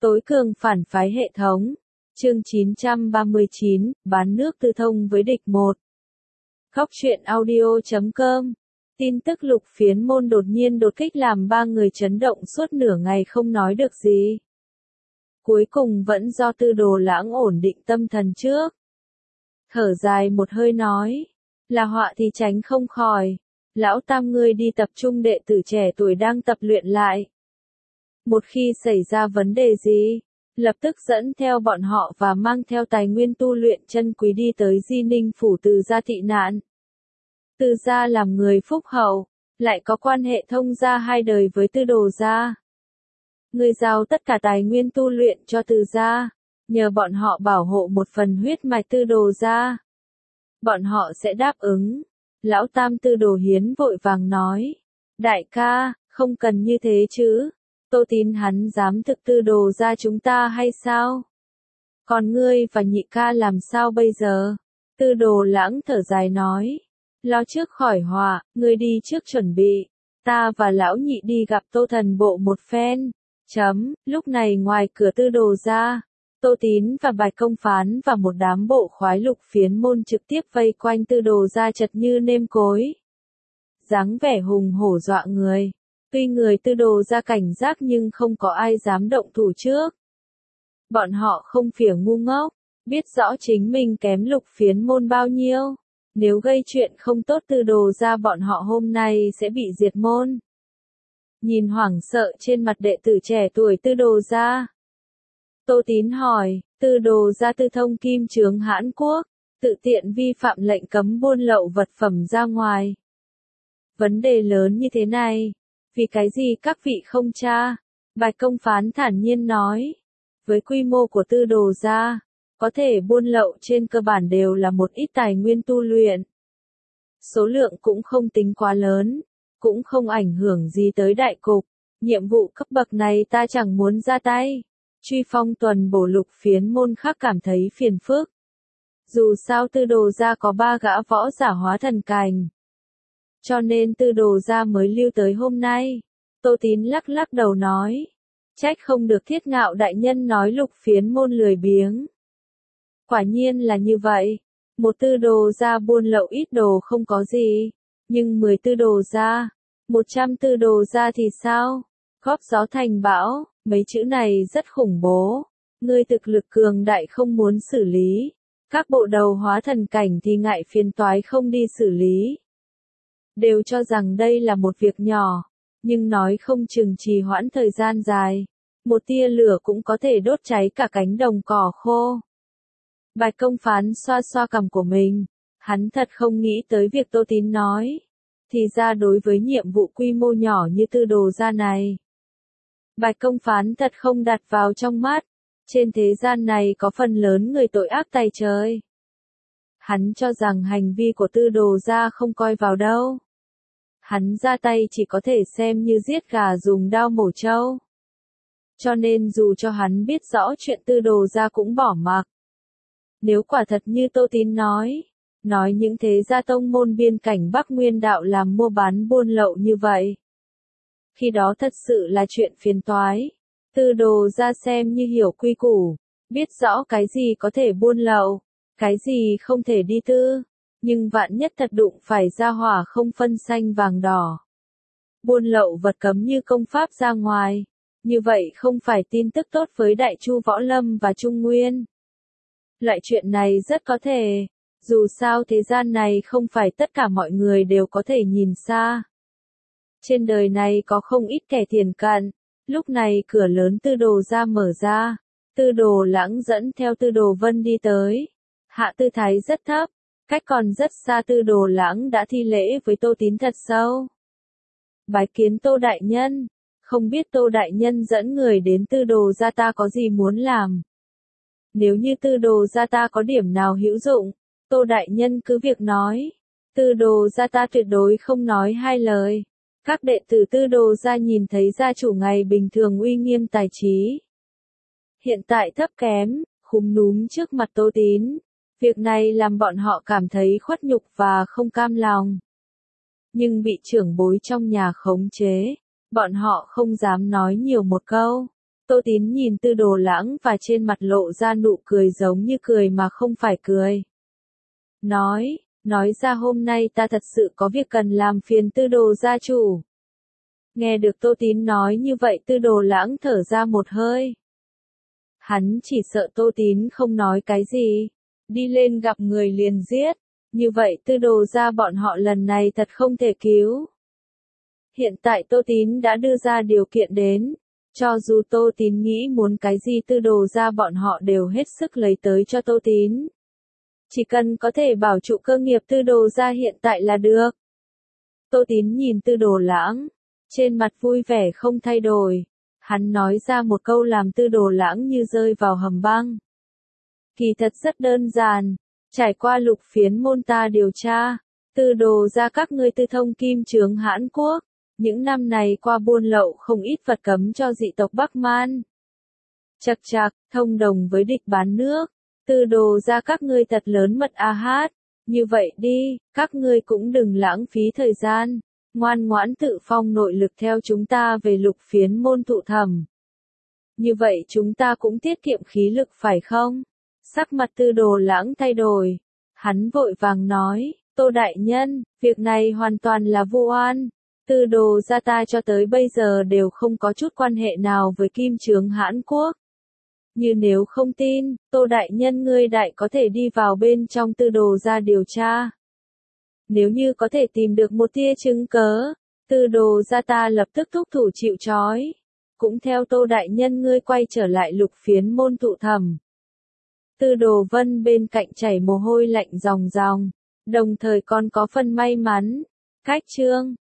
Tối cường phản phái hệ thống. Chương 939, bán nước tư thông với địch 1. Góc truyện audio.com. Tin tức Lục Phiến Môn đột nhiên đột kích làm ba người chấn động suốt nửa ngày không nói được gì. Cuối cùng vẫn do Tư Đồ Lãng ổn định tâm thần trước. Thở dài một hơi nói, là họa thì tránh không khỏi. Lão Tam ngươi đi tập trung đệ tử trẻ tuổi đang tập luyện lại. Một khi xảy ra vấn đề gì, lập tức dẫn theo bọn họ và mang theo tài nguyên tu luyện chân quý đi tới Di Ninh phủ Từ gia thị nạn. Từ gia làm người phúc hậu, lại có quan hệ thông gia hai đời với Tư Đồ gia. Người giao tất cả tài nguyên tu luyện cho Từ gia, nhờ bọn họ bảo hộ một phần huyết mạch Tư Đồ gia. Bọn họ sẽ đáp ứng. Lão Tam Tư Đồ Hiến vội vàng nói, đại ca, không cần như thế chứ. Tô Tín hắn dám thực Tư Đồ gia chúng ta hay sao? Còn ngươi và nhị ca làm sao bây giờ? Tư Đồ Lãng thở dài nói, lo trước khỏi họa, ngươi đi trước chuẩn bị. Ta và lão nhị đi gặp Tô Thần Bộ một phen. Lúc này ngoài cửa Tư Đồ gia, Tô Tín và Bạch Công Phán và một đám bộ khoái Lục Phiến Môn trực tiếp vây quanh Tư Đồ gia chật như nêm cối. Dáng vẻ hùng hổ dọa người. Tuy người Tư Đồ gia cảnh giác nhưng không có ai dám động thủ trước. Bọn họ không phỉa ngu ngốc, biết rõ chính mình kém Lục Phiến Môn bao nhiêu. Nếu gây chuyện không tốt Tư Đồ gia bọn họ hôm nay sẽ bị diệt môn. Nhìn hoảng sợ trên mặt đệ tử trẻ tuổi Tư Đồ gia, Tô Tín hỏi, Tư Đồ gia tư thông kim chướng Hãn Quốc, tự tiện vi phạm lệnh cấm buôn lậu vật phẩm ra ngoài. Vấn đề lớn như thế này, vì cái gì các vị không tra? Bạch Công Phán thản nhiên nói, với quy mô của Tư Đồ gia, có thể buôn lậu trên cơ bản đều là một ít tài nguyên tu luyện. Số lượng cũng không tính quá lớn, cũng không ảnh hưởng gì tới đại cục. Nhiệm vụ cấp bậc này ta chẳng muốn ra tay. Truy phong tuần bổ Lục Phiến Môn khác cảm thấy phiền phức. Dù sao Tư Đồ gia có 3 gã võ giả hóa thần cảnh. Cho nên Tư Đồ gia mới lưu tới hôm nay. Tô Tín lắc lắc đầu nói. Trách không được Thiết Ngạo đại nhân nói Lục Phiến Môn lười biếng. Quả nhiên là như vậy. Một Tư Đồ gia buôn lậu ít đồ không có gì. Nhưng 10 Tư Đồ gia, 100 Tư Đồ gia thì sao? Góp gió thành bão, mấy chữ này rất khủng bố. Ngươi thực lực cường đại không muốn xử lý. Các bộ đầu hóa thần cảnh thì ngại phiền toái không đi xử lý. Đều cho rằng đây là một việc nhỏ, nhưng nói không chừng trì hoãn thời gian dài. Một tia lửa cũng có thể đốt cháy cả cánh đồng cỏ khô. Bạch Công Phán xoa xoa cằm của mình. Hắn thật không nghĩ tới việc Tô Tín nói. Thì ra đối với nhiệm vụ quy mô nhỏ như Tư Đồ gia này, Bạch Công Phán thật không đặt vào trong mắt. Trên thế gian này có phần lớn người tội ác tày trời. Hắn cho rằng hành vi của Tư Đồ gia không coi vào đâu. Hắn ra tay chỉ có thể xem như giết gà dùng dao mổ trâu. Cho nên dù cho hắn biết rõ chuyện Tư Đồ gia cũng bỏ mặc. Nếu quả thật như Tô Tín nói những thế gia tông môn biên cảnh Bắc Nguyên đạo làm mua bán buôn lậu như vậy, khi đó thật sự là chuyện phiền toái. Tư Đồ gia xem như hiểu quy củ, biết rõ cái gì có thể buôn lậu, cái gì không thể đi tư, nhưng vạn nhất thật đụng phải gia hỏa không phân xanh vàng đỏ. Buôn lậu vật cấm như công pháp ra ngoài, như vậy không phải tin tức tốt với Đại Chu Võ Lâm và Trung Nguyên. Loại chuyện này rất có thể, dù sao thế gian này không phải tất cả mọi người đều có thể nhìn xa. Trên đời này có không ít kẻ thiền cận. Lúc này cửa lớn Tư Đồ gia mở ra. Tư Đồ Lãng dẫn theo Tư Đồ Vân đi tới. Hạ tư thái rất thấp. Cách còn rất xa Tư Đồ Lãng đã thi lễ với Tô Tín thật sâu. Bái kiến Tô đại nhân. Không biết Tô đại nhân dẫn người đến Tư Đồ gia ta có gì muốn làm. Nếu như Tư Đồ gia ta có điểm nào hữu dụng, Tô đại nhân cứ việc nói. Tư Đồ gia ta tuyệt đối không nói hai lời. Các đệ tử Tư Đồ gia nhìn thấy gia chủ ngày bình thường uy nghiêm tài trí. Hiện tại thấp kém, khúm núm trước mặt Tô Tín. Việc này làm bọn họ cảm thấy khuất nhục và không cam lòng. Nhưng bị trưởng bối trong nhà khống chế, bọn họ không dám nói nhiều một câu. Tô Tín nhìn Tư Đồ Lãng và trên mặt lộ ra nụ cười giống như cười mà không phải cười. Nói ra hôm nay ta thật sự có việc cần làm phiền Tư Đồ gia chủ. Nghe được Tô Tín nói như vậy Tư Đồ Lãng thở ra một hơi. Hắn chỉ sợ Tô Tín không nói cái gì, đi lên gặp người liền giết, như vậy Tư Đồ gia bọn họ lần này thật không thể cứu. Hiện tại Tô Tín đã đưa ra điều kiện đến, cho dù Tô Tín nghĩ muốn cái gì Tư Đồ gia bọn họ đều hết sức lấy tới cho Tô Tín. Chỉ cần có thể bảo trụ cơ nghiệp Tư Đồ gia hiện tại là được. Tô Tín nhìn Tư Đồ Lãng, trên mặt vui vẻ không thay đổi. Hắn nói ra một câu làm Tư Đồ Lãng như rơi vào hầm băng. Kỳ thật rất đơn giản, trải qua Lục Phiến môn ta điều tra, Tư Đồ gia các ngươi tư thông kim chướng Hãn Quốc, những năm này qua buôn lậu không ít vật cấm cho dị tộc Bắc Man. Chậc chạc, thông đồng với địch bán nước, Tư Đồ gia các ngươi thật lớn mật a hát, như vậy đi, các ngươi cũng đừng lãng phí thời gian. Ngoan ngoãn tự phong nội lực theo chúng ta về Lục Phiến môn thụ thẩm. Như vậy chúng ta cũng tiết kiệm khí lực phải không? Sắc mặt Tư Đồ Lãng thay đổi. Hắn vội vàng nói, Tô đại nhân, việc này hoàn toàn là vô oan. Tư Đồ gia ta cho tới bây giờ đều không có chút quan hệ nào với kim chướng Hãn Quốc. Như nếu không tin, Tô đại nhân ngươi đại có thể đi vào bên trong Tư Đồ gia điều tra. Nếu như có thể tìm được một tia chứng cớ, Tư Đồ gia ta lập tức thúc thủ chịu trói. Cũng theo Tô đại nhân ngươi quay trở lại Lục Phiến môn thụ thẩm. Tư Đồ Vân bên cạnh chảy mồ hôi lạnh ròng ròng, đồng thời còn có phần may mắn. Cách chương